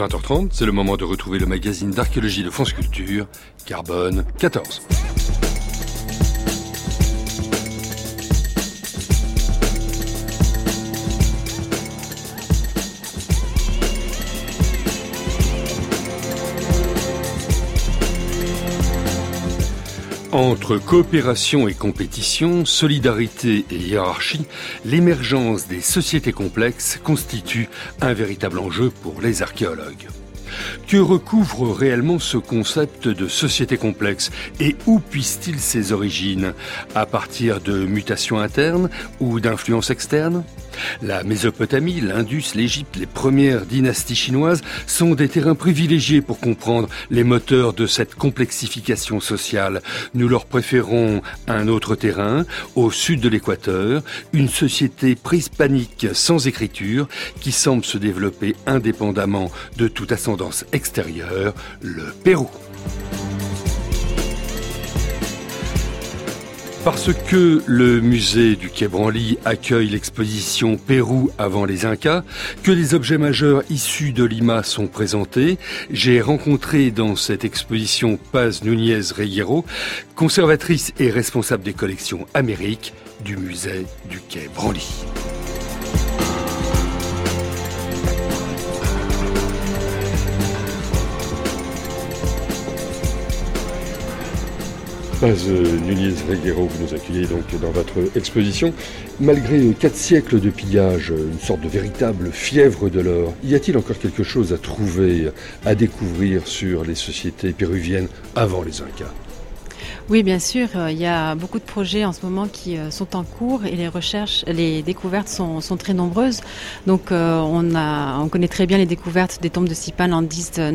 20h30, c'est le moment de retrouver le magazine d'archéologie de France Culture, Carbone 14. Entre coopération et compétition, solidarité et hiérarchie, l'émergence des sociétés complexes constitue un véritable enjeu pour les archéologues. Que recouvre réellement ce concept de société complexe et où puise-t-il ses origines? À partir de mutations internes ou d'influences externes? La Mésopotamie, l'Indus, l'Égypte, les premières dynasties chinoises sont des terrains privilégiés pour comprendre les moteurs de cette complexification sociale. Nous leur préférons un autre terrain, au sud de l'équateur, une société préhispanique sans écriture qui semble se développer indépendamment de toute ascendance extérieure, le Pérou. Parce que le musée du Quai Branly accueille l'exposition Pérou avant les Incas, que les objets majeurs issus de Lima sont présentés, j'ai rencontré dans cette exposition Paz Núñez Reguero, conservatrice et responsable des collections Amérique du musée du Quai Branly. Paz Núñez Reguero, vous nous accueillez donc dans votre exposition. Malgré 4 siècles de pillage, une sorte de véritable fièvre de l'or, y a-t-il encore quelque chose à trouver, à découvrir sur les sociétés péruviennes avant les Incas ? Oui, bien sûr, il y a beaucoup de projets en ce moment qui sont en cours et les découvertes sont très nombreuses. Donc on connaît très bien les découvertes des tombes de Sipan en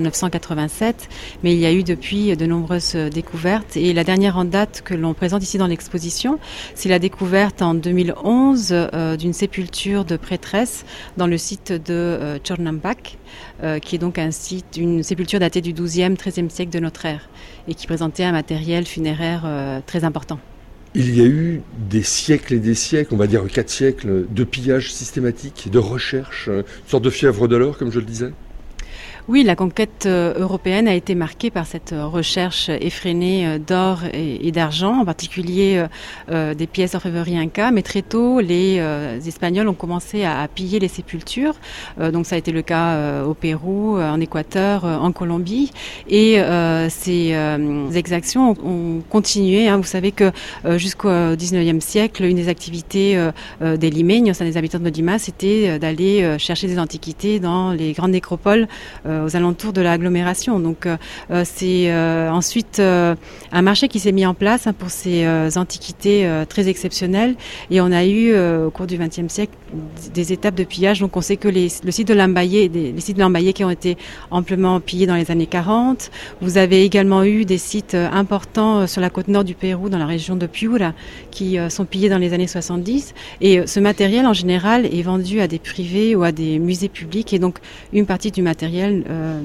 1987, mais il y a eu depuis de nombreuses découvertes et la dernière en date que l'on présente ici dans l'exposition, c'est la découverte en 2011 d'une sépulture de prêtresse dans le site de Chornambac, qui est donc une sépulture datée du XIIe, XIIIe siècle de notre ère et qui présentait un matériel funéraire très important. Il y a eu des siècles et des siècles, on va dire 4 siècles, de pillage systématique, de recherche, une sorte de fièvre de l'or, comme je le disais. Oui, la conquête européenne a été marquée par cette recherche effrénée d'or et d'argent, en particulier des pièces d'orfèvrerie inca. Mais très tôt, les Espagnols ont commencé à piller les sépultures. Donc ça a été le cas au Pérou, en Équateur, en Colombie. Et ces exactions ont continué. Vous savez que jusqu'au XIXe siècle, une des activités des limeños, des habitants de Lima, c'était d'aller chercher des antiquités dans les grandes nécropoles aux alentours de l'agglomération. Donc c'est ensuite un marché qui s'est mis en place pour ces antiquités très exceptionnelles et on a eu au cours du XXe siècle des étapes de pillage. Donc on sait que le site de Lambaye, les sites de Lambaye qui ont été amplement pillés dans les années 40. Vous avez également eu des sites importants sur la côte nord du Pérou, dans la région de Piura, qui sont pillés dans les années 70. Et ce matériel en général est vendu à des privés ou à des musées publics et donc une partie du matériel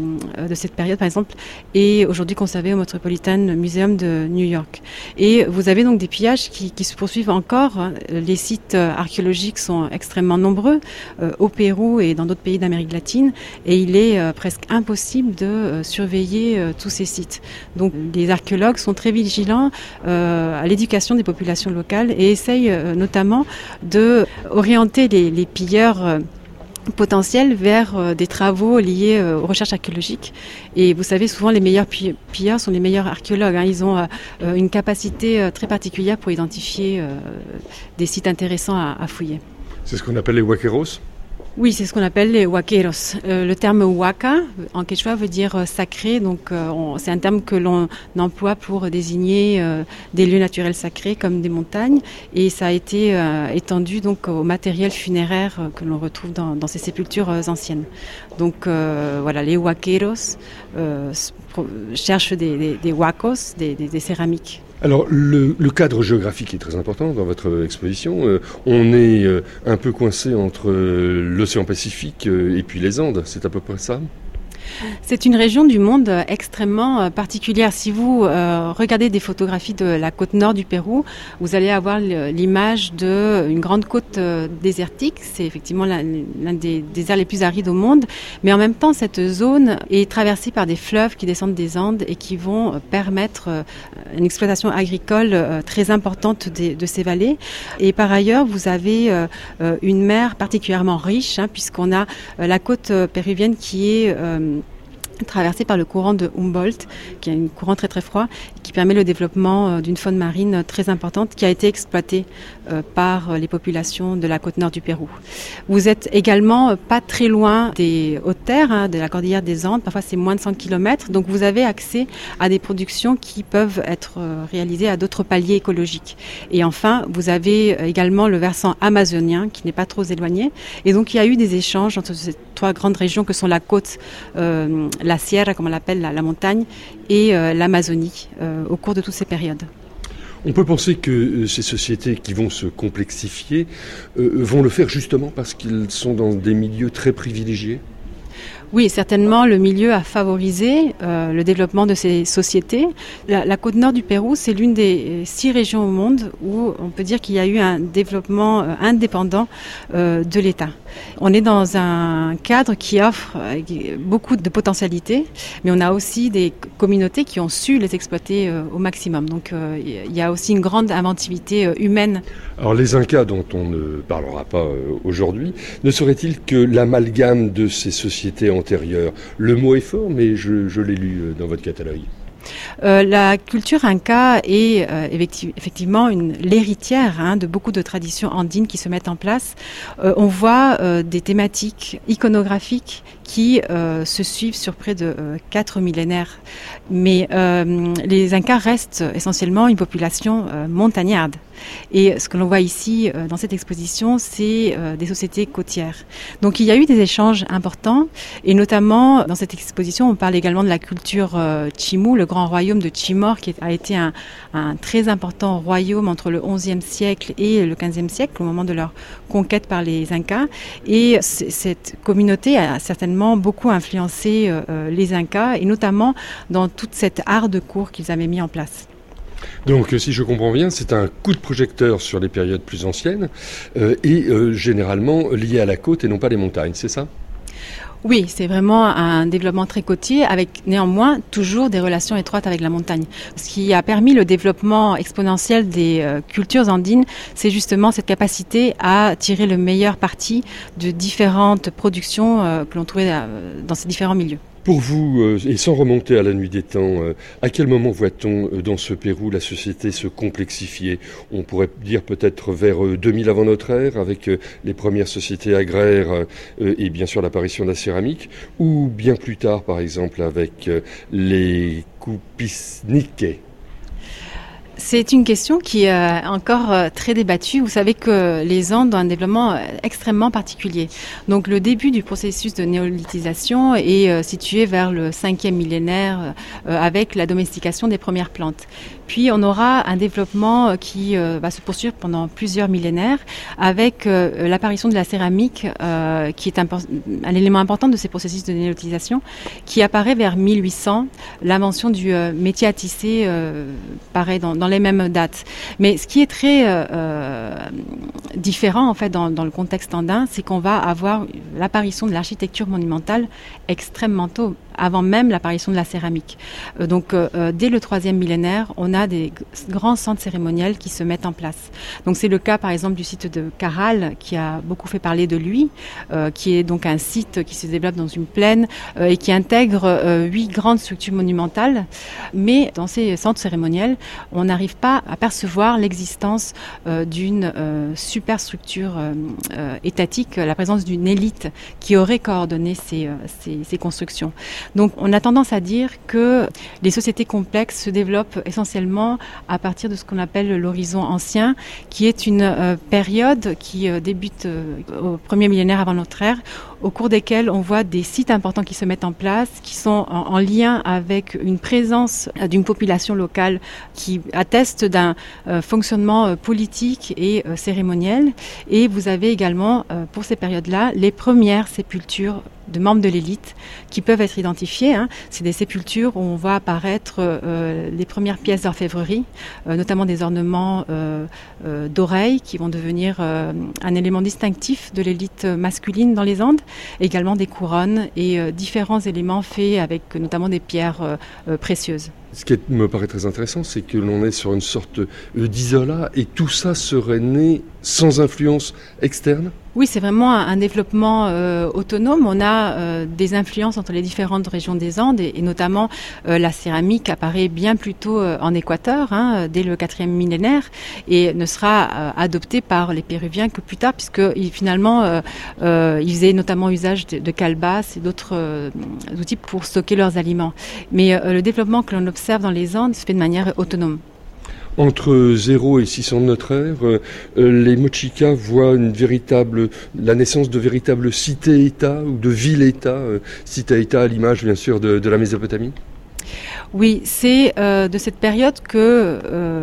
de cette période, par exemple, est aujourd'hui conservé au Metropolitan Museum de New York. Et vous avez donc des pillages qui se poursuivent encore. Les sites archéologiques sont extrêmement nombreux au Pérou et dans d'autres pays d'Amérique latine, et il est presque impossible de surveiller tous ces sites. Donc les archéologues sont très vigilants à l'éducation des populations locales et essayent notamment de orienter les pilleurs potentiel vers des travaux liés aux recherches archéologiques. Et vous savez, souvent les meilleurs pilleurs sont les meilleurs archéologues. Ils ont une capacité très particulière pour identifier des sites intéressants à fouiller. C'est ce qu'on appelle les huaqueros ? Oui, c'est ce qu'on appelle les huaqueros. Le terme huaca, en quechua, veut dire sacré. Donc, c'est un terme que l'on emploie pour désigner des lieux naturels sacrés comme des montagnes. Et ça a été étendu donc au matériel funéraire que l'on retrouve dans ces sépultures anciennes. Donc, voilà, les huaqueros cherchent des huacos, des céramiques. Alors, le cadre géographique est très important dans votre exposition. On est un peu coincé entre l'océan Pacifique et puis les Andes, c'est à peu près ça ? C'est une région du monde extrêmement particulière. Si vous regardez des photographies de la côte nord du Pérou, vous allez avoir l'image d'une grande côte désertique. C'est effectivement l'un des déserts les plus arides au monde. Mais en même temps, cette zone est traversée par des fleuves qui descendent des Andes et qui vont permettre une exploitation agricole très importante de ces vallées. Et par ailleurs, vous avez une mer particulièrement riche, puisqu'on a la côte péruvienne qui est traversée par le courant de Humboldt, qui est un courant très très froid, qui permet le développement d'une faune marine très importante qui a été exploitée par les populations de la côte nord du Pérou. Vous êtes également pas très loin des hautes terres, de la cordillère des Andes, parfois c'est moins de 100 km, donc vous avez accès à des productions qui peuvent être réalisées à d'autres paliers écologiques. Et enfin, vous avez également le versant amazonien qui n'est pas trop éloigné, et donc il y a eu des échanges entre ces trois grandes régions que sont la côte, la Sierra, comme on l'appelle, la montagne, et l'Amazonie au cours de toutes ces périodes. On peut penser que ces sociétés qui vont se complexifier vont le faire justement parce qu'ils sont dans des milieux très privilégiés. Oui, certainement, le milieu a favorisé le développement de ces sociétés. La côte nord du Pérou, c'est l'une des 6 régions au monde où on peut dire qu'il y a eu un développement indépendant de l'État. On est dans un cadre qui offre beaucoup de potentialités, mais on a aussi des communautés qui ont su les exploiter au maximum. Donc il y a aussi une grande inventivité humaine. Alors les Incas, dont on ne parlera pas aujourd'hui, ne serait-il que l'amalgame de ces sociétés antérieures? Le mot est fort, mais je l'ai lu dans votre catalogue. La culture inca est effectivement l'héritière de beaucoup de traditions andines qui se mettent en place. On voit des thématiques iconographiques qui se suivent sur près de 4 millénaires. Mais les Incas restent essentiellement une population montagnarde. Et ce que l'on voit ici dans cette exposition, c'est des sociétés côtières. Donc il y a eu des échanges importants, et notamment dans cette exposition, on parle également de la culture Chimú, le grand royaume de Chimor, qui a été un très important royaume entre le XIe siècle et le XVe siècle, au moment de leur conquête par les Incas. Et cette communauté a certainement beaucoup influencé les Incas, et notamment dans toute cette art de cour qu'ils avaient mis en place. Donc, si je comprends bien, c'est un coup de projecteur sur les périodes plus anciennes et généralement lié à la côte et non pas les montagnes, c'est ça ? Oui, c'est vraiment un développement très côtier avec néanmoins toujours des relations étroites avec la montagne. Ce qui a permis le développement exponentiel des cultures andines, c'est justement cette capacité à tirer le meilleur parti de différentes productions que l'on trouvait dans ces différents milieux. Pour vous, et sans remonter à la nuit des temps, à quel moment voit-on dans ce Pérou la société se complexifier ? On pourrait dire peut-être vers 2000 avant notre ère, avec les premières sociétés agraires et bien sûr l'apparition de la céramique, ou bien plus tard, par exemple, avec les Cupisniques. C'est une question qui est encore très débattue. Vous savez que les Andes ont un développement extrêmement particulier. Donc le début du processus de néolithisation est situé vers le 5e millénaire avec la domestication des premières plantes. Puis on aura un développement qui va se poursuivre pendant plusieurs millénaires avec l'apparition de la céramique qui est un élément important de ces processus de néolithisation qui apparaît vers 1800. L'invention du métier à tisser paraît dans les mêmes dates. Mais ce qui est très différent en fait dans le contexte andin, c'est qu'on va avoir l'apparition de l'architecture monumentale extrêmement tôt, avant même l'apparition de la céramique. Donc dès le 3e millénaire, on a des grands centres cérémoniels qui se mettent en place. Donc c'est le cas par exemple du site de Caral qui a beaucoup fait parler de lui, qui est donc un site qui se développe dans une plaine et qui intègre 8 grandes structures monumentales. Mais dans ces centres cérémoniels, on n'arrive pas à percevoir l'existence d'une superstructure étatique, la présence d'une élite qui aurait coordonné ces constructions. Donc on a tendance à dire que les sociétés complexes se développent essentiellement à partir de ce qu'on appelle l'horizon ancien, qui est une période qui débute au 1er millénaire avant notre ère, au cours desquels on voit des sites importants qui se mettent en place, qui sont en lien avec une présence d'une population locale qui atteste d'un fonctionnement politique et cérémoniel. Et vous avez également, pour ces périodes-là, les premières sépultures de membres de l'élite qui peuvent être identifiés. C'est des sépultures où on voit apparaître les premières pièces d'orfèvrerie, notamment des ornements d'oreilles qui vont devenir un élément distinctif de l'élite masculine dans les Andes, également des couronnes et différents éléments faits avec notamment des pierres précieuses. Ce qui me paraît très intéressant, c'est que l'on est sur une sorte d'isolat et tout ça serait né sans influence externe ? Oui, c'est vraiment un développement autonome. On a des influences entre les différentes régions des Andes et notamment la céramique apparaît bien plus tôt en Équateur, dès le 4e millénaire, et ne sera adoptée par les Péruviens que plus tard, puisque finalement ils faisaient notamment usage de calebasses et d'autres outils pour stocker leurs aliments. Mais le développement que l'on observe dans les Andes se fait de manière autonome. Entre 0 et 600 de notre ère, les Mochicas voient la naissance de véritables cités-États ou de villes-États, cités-États à l'image bien sûr de la Mésopotamie. Oui, c'est de cette période que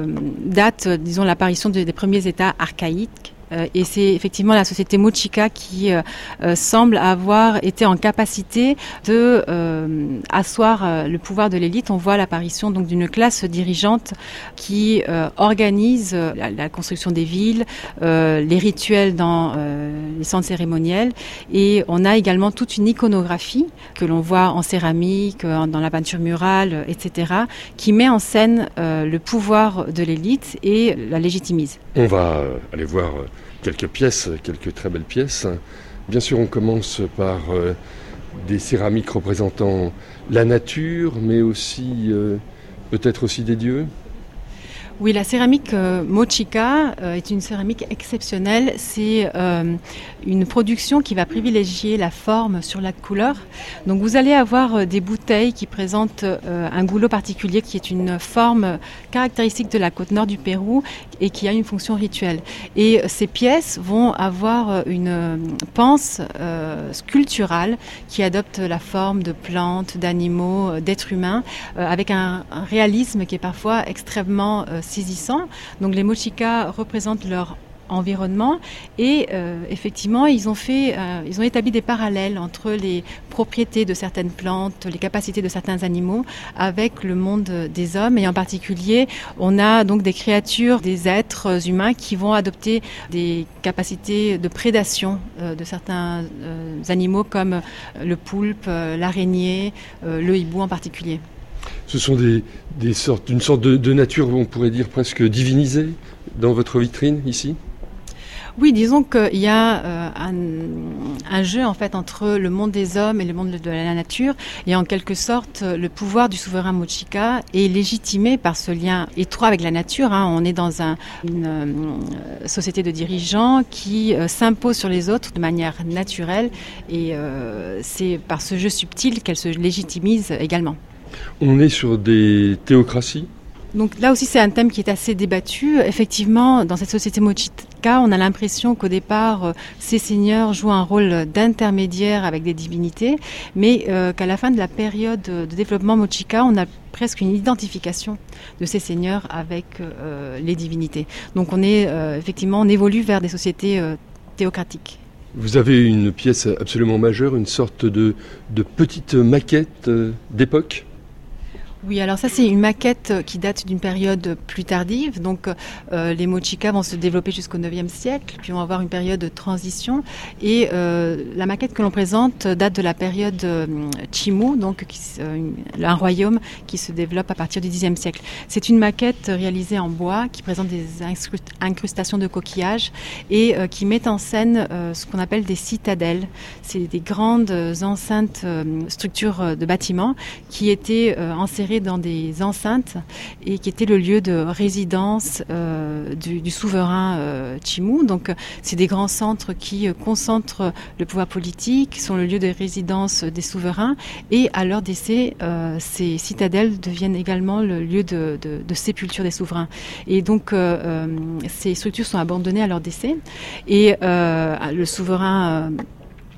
date, disons, l'apparition des premiers États archaïques. Et c'est effectivement la société Mochica qui semble avoir été en capacité de asseoir le pouvoir de l'élite. On voit l'apparition donc d'une classe dirigeante qui organise la construction des villes, les rituels dans les centres cérémoniels, et on a également toute une iconographie que l'on voit en céramique, dans la peinture murale, etc., qui met en scène le pouvoir de l'élite et la légitimise. On va aller voir quelques très belles pièces. Bien sûr, on commence par des céramiques représentant la nature, mais aussi peut-être aussi des dieux. Oui, la céramique Mochica est une céramique exceptionnelle. C'est une production qui va privilégier la forme sur la couleur. Donc vous allez avoir des bouteilles qui présentent un goulot particulier qui est une forme caractéristique de la côte nord du Pérou et qui a une fonction rituelle. Et ces pièces vont avoir une panse sculpturale qui adopte la forme de plantes, d'animaux, d'êtres humains, avec un réalisme qui est parfois extrêmement saisissant. Donc les Mochicas représentent leur environnement et effectivement ils ont établi des parallèles entre les propriétés de certaines plantes, les capacités de certains animaux avec le monde des hommes, et en particulier on a donc des créatures, des êtres humains qui vont adopter des capacités de prédation de certains animaux comme le poulpe, l'araignée, le hibou en particulier. Ce sont une sorte de nature, on pourrait dire presque divinisée, dans votre vitrine ici ? Oui, disons qu'il y a un jeu en fait entre le monde des hommes et le monde de la nature, et en quelque sorte le pouvoir du souverain Mochica est légitimé par ce lien étroit avec la nature. On est dans une société de dirigeants qui s'impose sur les autres de manière naturelle, et c'est par ce jeu subtil qu'elle se légitimise également. On est sur des théocraties ? Donc là aussi, c'est un thème qui est assez débattu. Effectivement, dans cette société Mochica, on a l'impression qu'au départ, ces seigneurs jouent un rôle d'intermédiaire avec des divinités, mais qu'à la fin de la période de développement Mochica, on a presque une identification de ces seigneurs avec les divinités. Donc on évolue vers des sociétés théocratiques. Vous avez une pièce absolument majeure, une sorte de petite maquette d'époque ? Oui, alors ça c'est une maquette qui date d'une période plus tardive. Donc les Mochicas vont se développer jusqu'au 9e siècle, puis on va avoir une période de transition. Et la maquette que l'on présente date de la période Chimu, donc un royaume qui se développe à partir du 10e siècle. C'est une maquette réalisée en bois qui présente des incrustations de coquillages et qui met en scène ce qu'on appelle des citadelles. C'est des grandes enceintes, structures de bâtiments qui étaient enserrées dans des enceintes et qui était le lieu de résidence du souverain Chimu. Donc c'est des grands centres qui concentrent le pouvoir politique, sont le lieu de résidence des souverains, et à leur décès, ces citadelles deviennent également le lieu de sépulture des souverains. Et donc ces structures sont abandonnées à leur décès, et le souverain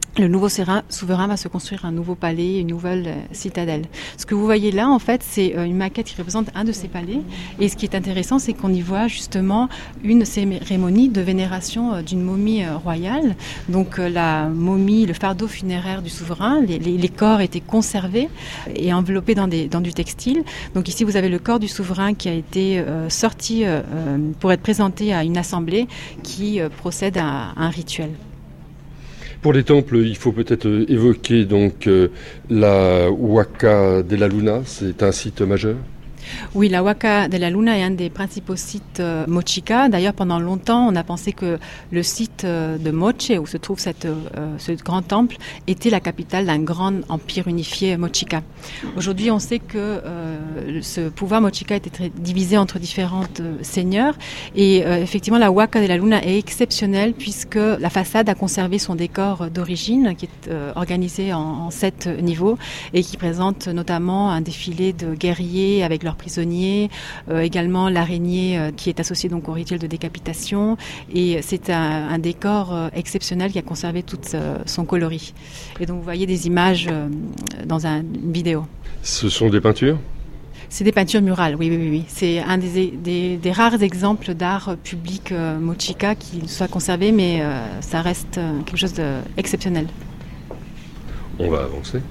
le nouveau souverain va se construire un nouveau palais, une nouvelle citadelle. Ce que vous voyez là, en fait, c'est une maquette qui représente un de ces palais. Et ce qui est intéressant, c'est qu'on y voit justement une cérémonie de vénération d'une momie royale. Donc la momie, le fardeau funéraire du souverain, les corps étaient conservés et enveloppés dans du textile. Donc ici, vous avez le corps du souverain qui a été sorti pour être présenté à une assemblée qui procède à un rituel. Pour les temples, il faut peut-être évoquer donc la Huaca de la Luna, c'est un site majeur. Oui, la Huaca de la Luna est un des principaux sites Mochica. D'ailleurs, pendant longtemps, on a pensé que le site de Moche, où se trouve ce grand temple, était la capitale d'un grand empire unifié Mochica. Aujourd'hui, on sait que ce pouvoir Mochica était divisé entre différents seigneurs. Et effectivement, la Huaca de la Luna est exceptionnelle puisque la façade a conservé son décor d'origine, qui est organisé en 7 niveaux et qui présente notamment un défilé de guerriers avec leurs prisonniers, également l'araignée qui est associée donc au rituel de décapitation, et c'est un décor exceptionnel qui a conservé tout son coloris. Et donc vous voyez des images dans une vidéo. Ce sont des peintures ? C'est des peintures murales, oui. C'est un des rares exemples d'art public Mochica qui soit conservé, mais ça reste quelque chose d'exceptionnel. On va avancer.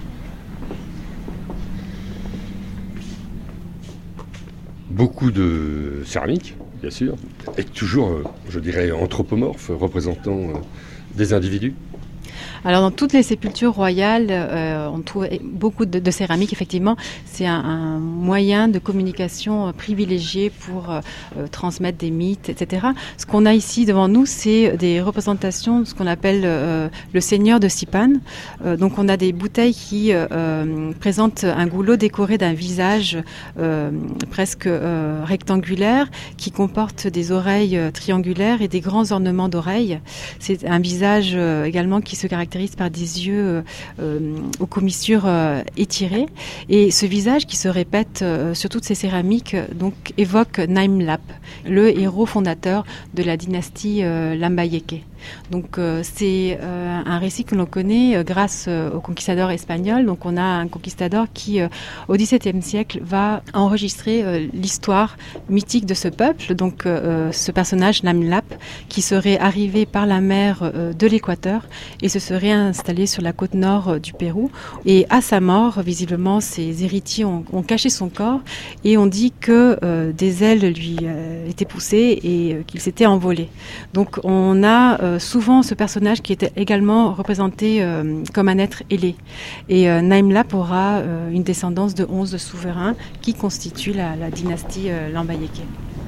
Beaucoup de céramique, bien sûr, et toujours, je dirais, anthropomorphes, représentant des individus. Alors dans toutes les sépultures royales, on trouve beaucoup de céramique, effectivement. C'est un moyen de communication privilégié pour transmettre des mythes, etc. Ce qu'on a ici devant nous, c'est des représentations de ce qu'on appelle le seigneur de Sipan. Donc on a des bouteilles qui présentent un goulot décoré d'un visage presque rectangulaire qui comporte des oreilles triangulaires et des grands ornements d'oreilles. C'est un visage également qui se caractérise par des yeux aux commissures étirées. Et ce visage qui se répète sur toutes ces céramiques donc, évoque Naimlap, le héros fondateur de la dynastie Lambayeque. Donc c'est un récit que l'on connaît grâce aux conquistadors espagnols. Donc on a un conquistador qui, au XVIIe siècle, va enregistrer l'histoire mythique de ce peuple. Donc ce personnage, Naimlap, qui serait arrivé par la mer de l'Équateur et se serait installé sur la côte nord du Pérou. Et à sa mort, visiblement, ses héritiers ont caché son corps et on dit que des ailes lui étaient poussées et qu'il s'était envolé. Donc on a souvent ce personnage qui était également représenté comme un être ailé. Et Naimlap aura une descendance de 11 souverains qui constituent la dynastie Lambayeque.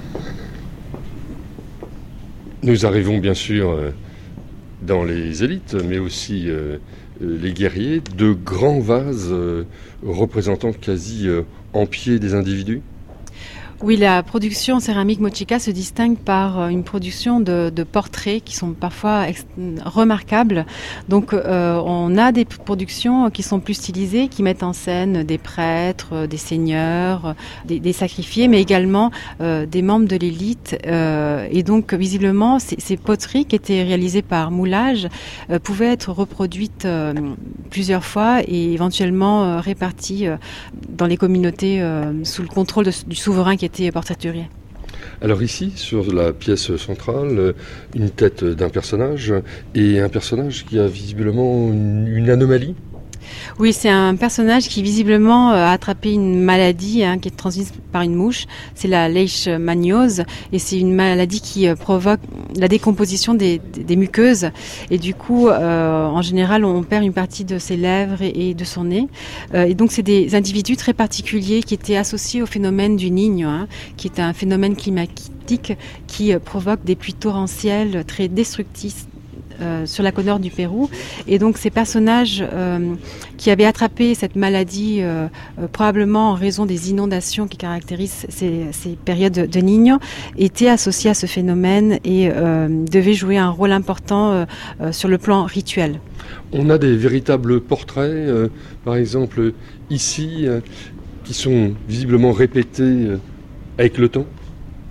Nous arrivons bien sûr dans les élites, mais aussi les guerriers, de grands vases représentant quasi en pied des individus. Oui, la production céramique Mochica se distingue par une production de portraits qui sont parfois remarquables. Donc on a des productions qui sont plus stylisées, qui mettent en scène des prêtres, des seigneurs, des sacrifiés, mais également des membres de l'élite. Et donc visiblement, ces poteries qui étaient réalisées par moulage pouvaient être reproduites plusieurs fois et éventuellement réparties dans les communautés sous le contrôle du souverain qui était portraiturier. Alors ici, sur la pièce centrale, une tête d'un personnage et un personnage qui a visiblement une anomalie. Oui, c'est un personnage qui visiblement a attrapé une maladie qui est transmise par une mouche. C'est la leishmaniose et c'est une maladie qui provoque la décomposition des muqueuses. Et du coup, en général, on perd une partie de ses lèvres et de son nez. Et donc, c'est des individus très particuliers qui étaient associés au phénomène du Niño, qui est un phénomène climatique qui provoque des pluies torrentielles très destructrices sur la côte nord du Pérou. Et donc ces personnages qui avaient attrapé cette maladie probablement en raison des inondations qui caractérisent ces périodes de Niño étaient associés à ce phénomène et devaient jouer un rôle important sur le plan rituel. On a des véritables portraits, par exemple ici, qui sont visiblement répétés avec le temps.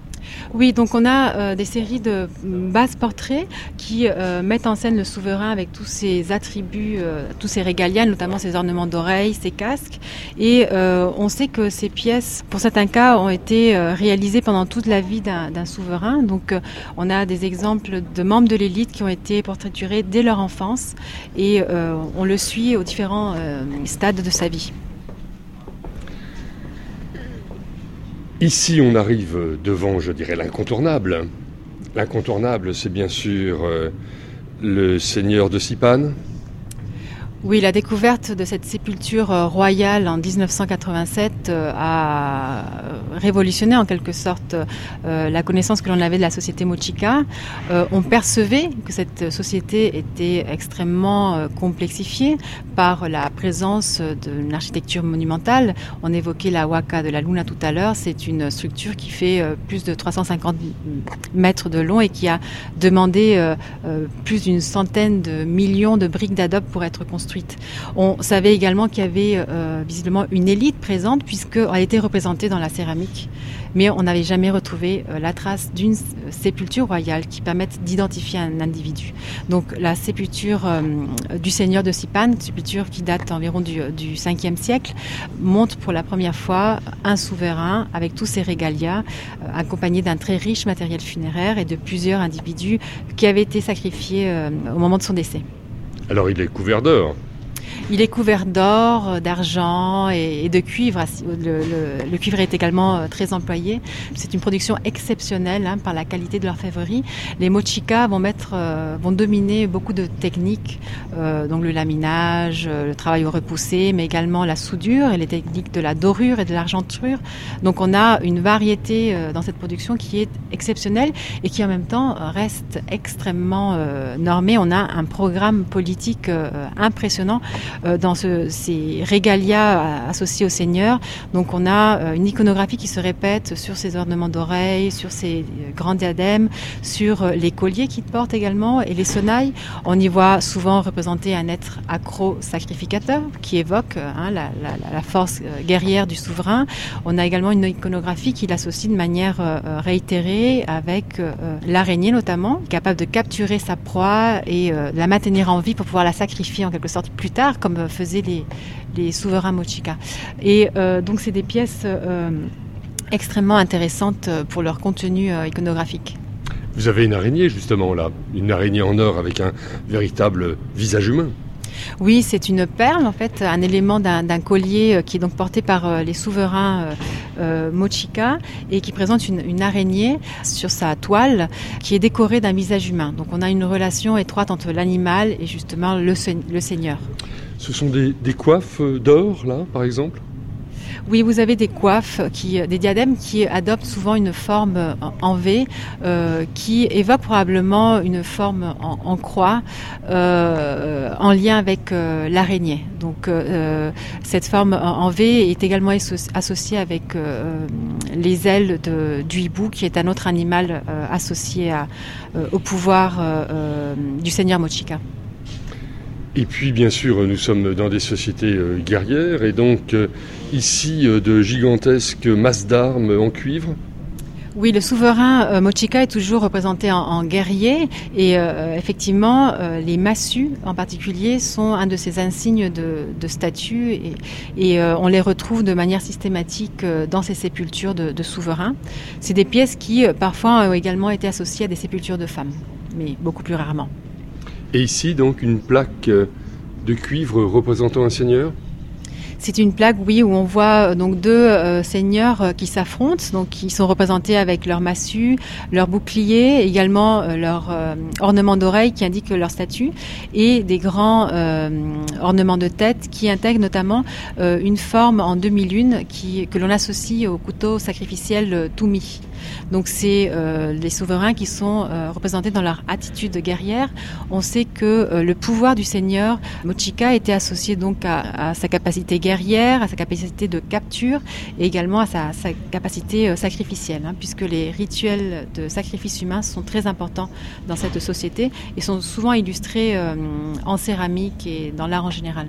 Oui, donc on a des séries de bases portraits qui mettent en scène le souverain avec tous ses attributs, tous ses régalia, notamment ses ornements d'oreilles, ses casques. Et on sait que ces pièces, pour certains cas, ont été réalisées pendant toute la vie d'un souverain. Donc on a des exemples de membres de l'élite qui ont été portraiturés dès leur enfance et on le suit aux différents stades de sa vie. Ici, on arrive devant, je dirais, l'incontournable. L'incontournable, c'est bien sûr le seigneur de Sipane. Oui, la découverte de cette sépulture royale en 1987 a révolutionné en quelque sorte la connaissance que l'on avait de la société Mochica. On percevait que cette société était extrêmement complexifiée par la présence d'une architecture monumentale. On évoquait la Huaca de la Luna tout à l'heure. C'est une structure qui fait plus de 350 mètres de long et qui a demandé plus d'une centaine de millions de briques d'adobe pour être construite. On savait également qu'il y avait visiblement une élite présente puisqu'elle était représentée dans la céramique. Mais on n'avait jamais retrouvé la trace d'une sépulture royale qui permette d'identifier un individu. Donc la sépulture du seigneur de Sipane, sépulture qui date environ du 5e siècle, montre pour la première fois un souverain avec tous ses régalia, accompagné d'un très riche matériel funéraire et de plusieurs individus qui avaient été sacrifiés au moment de son décès. Alors il est couvert d'or. Il est couvert d'or, d'argent et de cuivre. Le cuivre est également très employé. C'est une production exceptionnelle par la qualité de l'orfèvrerie. Les Mochica vont dominer beaucoup de techniques, donc le laminage, le travail au repoussé, mais également la soudure et les techniques de la dorure et de l'argenture. Donc on a une variété dans cette production qui est exceptionnelle et qui en même temps reste extrêmement normée. On a un programme politique impressionnant dans ces régalia associés au Seigneur. Donc on a une iconographie qui se répète sur ces ornements d'oreilles, sur ces grands diadèmes, sur les colliers qu'il porte également et les sonnailles. On y voit souvent représenter un être acro-sacrificateur qui évoque la force guerrière du souverain. On a également une iconographie qui l'associe de manière réitérée avec l'araignée notamment, capable de capturer sa proie et la maintenir en vie pour pouvoir la sacrifier en quelque sorte plus tard, comme faisaient les souverains Mochica. Et donc c'est des pièces extrêmement intéressantes pour leur contenu iconographique. Vous avez une araignée justement là, une araignée en or avec un véritable visage humain. Oui, c'est une perle, en fait, un élément d'un collier qui est donc porté par les souverains Mochica et qui présente une araignée sur sa toile qui est décorée d'un visage humain. Donc on a une relation étroite entre l'animal et justement le seigneur. Ce sont des coiffes d'or, là, par exemple ? Oui, vous avez des coiffes, des diadèmes qui adoptent souvent une forme en V, qui évoque probablement une forme en croix, en lien avec l'araignée. Donc, cette forme en V est également associée avec les ailes du hibou, qui est un autre animal associé au pouvoir du seigneur Mochica. Et puis, bien sûr, nous sommes dans des sociétés guerrières, et donc ici, de gigantesques masses d'armes en cuivre. Oui, le souverain Mochica est toujours représenté en guerrier, et effectivement, les massues en particulier sont un de ces insignes de statut, et on les retrouve de manière systématique dans ces sépultures de souverains. C'est des pièces qui, parfois, ont également été associées à des sépultures de femmes, mais beaucoup plus rarement. Et ici, donc, une plaque de cuivre représentant un seigneur ? C'est une plaque, oui, où on voit donc deux seigneurs qui s'affrontent, donc qui sont représentés avec leur massue, leur bouclier, également leur ornement d'oreille qui indique leur statut, et des grands ornements de tête qui intègrent notamment une forme en demi-lune que l'on associe au couteau sacrificiel Tumi. Donc c'est les souverains qui sont représentés dans leur attitude guerrière. On sait que le pouvoir du seigneur Mochica était associé donc à sa capacité guerrière, à sa capacité de capture et également à sa capacité sacrificielle, puisque les rituels de sacrifice humain sont très importants dans cette société et sont souvent illustrés en céramique et dans l'art en général.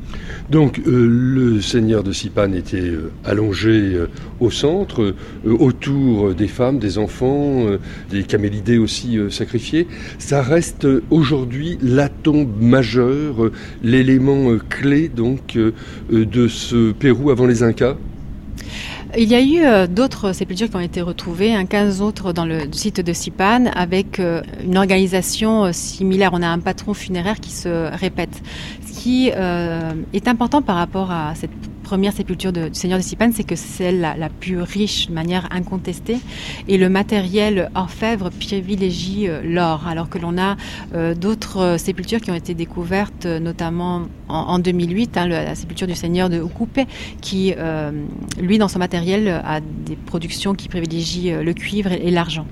Donc le seigneur de Sipane était allongé au centre, autour des femmes, des enfants, des camélidés aussi sacrifiés. Ça reste aujourd'hui la tombe majeure, l'élément clé donc de ce Pérou avant les Incas. Il y a eu d'autres sépultures qui ont été retrouvées, 15 autres dans le site de Sipane, avec une organisation similaire. On a un patron funéraire qui se répète. Ce qui est important par rapport à cette première sépulture du seigneur de Sipane, c'est que c'est celle la plus riche de manière incontestée, et le matériel orfèvre privilégie l'or, alors que l'on a d'autres sépultures qui ont été découvertes, notamment en 2008, la sépulture du seigneur de Okupe, qui, lui, dans son matériel, a des productions qui privilégient le cuivre et l'argent.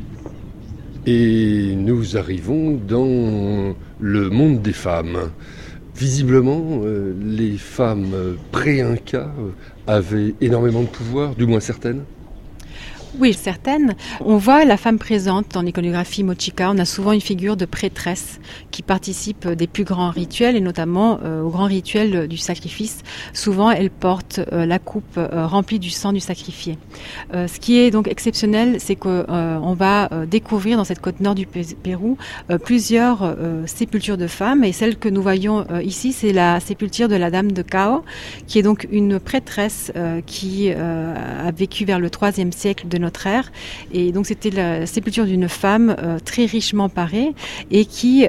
Et nous arrivons dans le monde des femmes. Visiblement, les femmes pré-Inca avaient énormément de pouvoir, du moins certaines. Oui, certaines. On voit la femme présente dans l'iconographie mochica. On a souvent une figure de prêtresse qui participe des plus grands rituels, et notamment au grand rituel du sacrifice. Souvent, elle porte la coupe remplie du sang du sacrifié. Ce qui est donc exceptionnel, c'est qu'on va découvrir dans cette côte nord du Pérou plusieurs sépultures de femmes, et celle que nous voyons ici, c'est la sépulture de la dame de Cao, qui est donc une prêtresse qui a vécu vers le IIIe siècle de notre ère, et donc c'était la sépulture d'une femme très richement parée et qui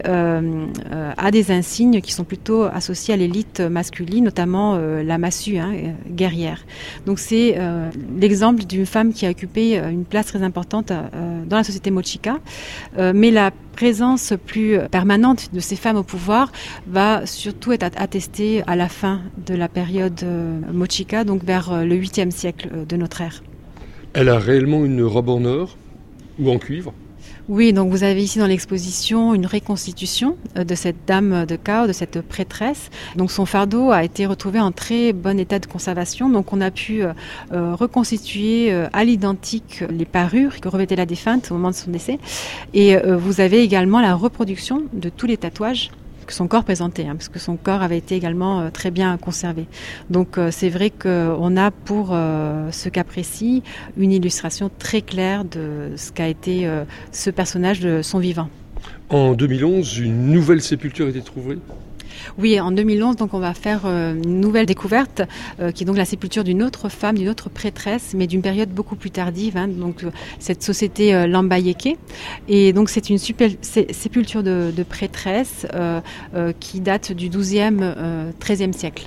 a des insignes qui sont plutôt associés à l'élite masculine, notamment la massue, guerrière. Donc c'est l'exemple d'une femme qui a occupé une place très importante dans la société mochica, mais la présence plus permanente de ces femmes au pouvoir va surtout être attestée à la fin de la période mochica, donc vers le 8e siècle de notre ère. Elle a réellement une robe en or ou en cuivre ? Oui, donc vous avez ici dans l'exposition une reconstitution de cette dame de Cao, de cette prêtresse. Donc son fardeau a été retrouvé en très bon état de conservation. Donc on a pu reconstituer à l'identique les parures que revêtait la défunte au moment de son décès. Et vous avez également la reproduction de tous les tatouages que son corps présentait, parce que son corps avait été également très bien conservé. Donc c'est vrai qu'on a pour ce cas précis une illustration très claire de ce qu'a été ce personnage de son vivant. En 2011, une nouvelle sépulture a été trouvée ? Oui, en 2011, donc on va faire une nouvelle découverte, qui est donc la sépulture d'une autre femme, d'une autre prêtresse, mais d'une période beaucoup plus tardive, donc cette société Lambayeque. Et donc c'est une sépulture de prêtresse qui date du XIIe, XIIIe siècle.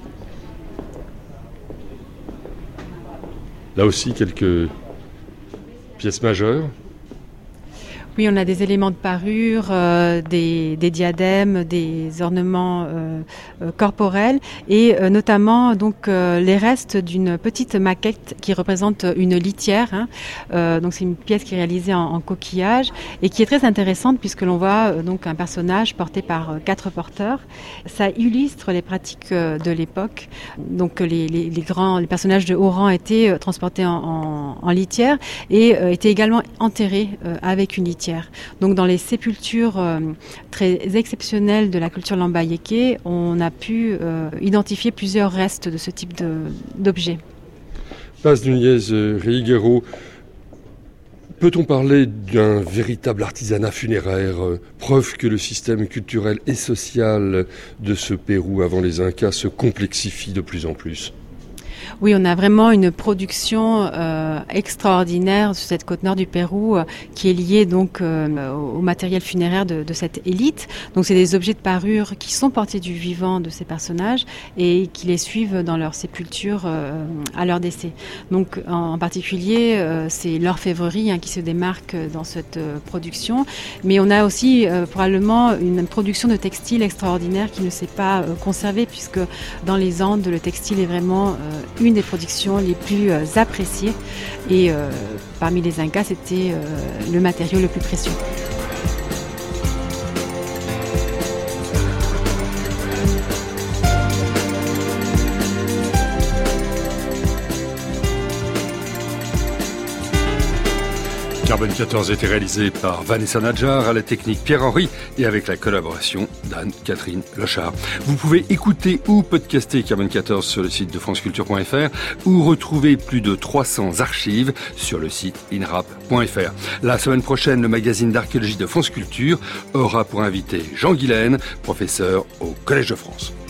Là aussi, quelques pièces majeures. Oui, on a des éléments de parure, des diadèmes, des ornements corporels, et notamment donc les restes d'une petite maquette qui représente une litière. Donc c'est une pièce qui est réalisée en coquillage et qui est très intéressante puisque l'on voit donc un personnage porté par 4 porteurs. Ça illustre les pratiques de l'époque. Donc les personnages de haut rang étaient transportés en litière et étaient également enterrés avec une litière. Donc dans les sépultures très exceptionnelles de la culture lambayeque, on a pu identifier plusieurs restes de ce type d'objets. Paz Núñez Reiguero, peut-on parler d'un véritable artisanat funéraire, preuve que le système culturel et social de ce Pérou avant les Incas se complexifie de plus en plus ? Oui, on a vraiment une production extraordinaire sur cette côte nord du Pérou qui est liée donc au matériel funéraire de cette élite. Donc c'est des objets de parure qui sont portés du vivant de ces personnages et qui les suivent dans leur sépulture à leur décès. Donc en particulier, c'est l'orfèvrerie qui se démarque dans cette production. Mais on a aussi probablement une production de textile extraordinaire qui ne s'est pas conservée puisque dans les Andes, le textile est vraiment une des productions les plus appréciées et parmi les Incas, c'était le matériau le plus précieux. Carbone 14 était réalisé par Vanessa Nadjar, à la technique Pierre-Henri et avec la collaboration d'Anne-Catherine Lochard. Vous pouvez écouter ou podcaster Carbone 14 sur le site de franceculture.fr ou retrouver plus de 300 archives sur le site inrap.fr. La semaine prochaine, le magazine d'archéologie de France Culture aura pour invité Jean Guilaine, professeur au Collège de France.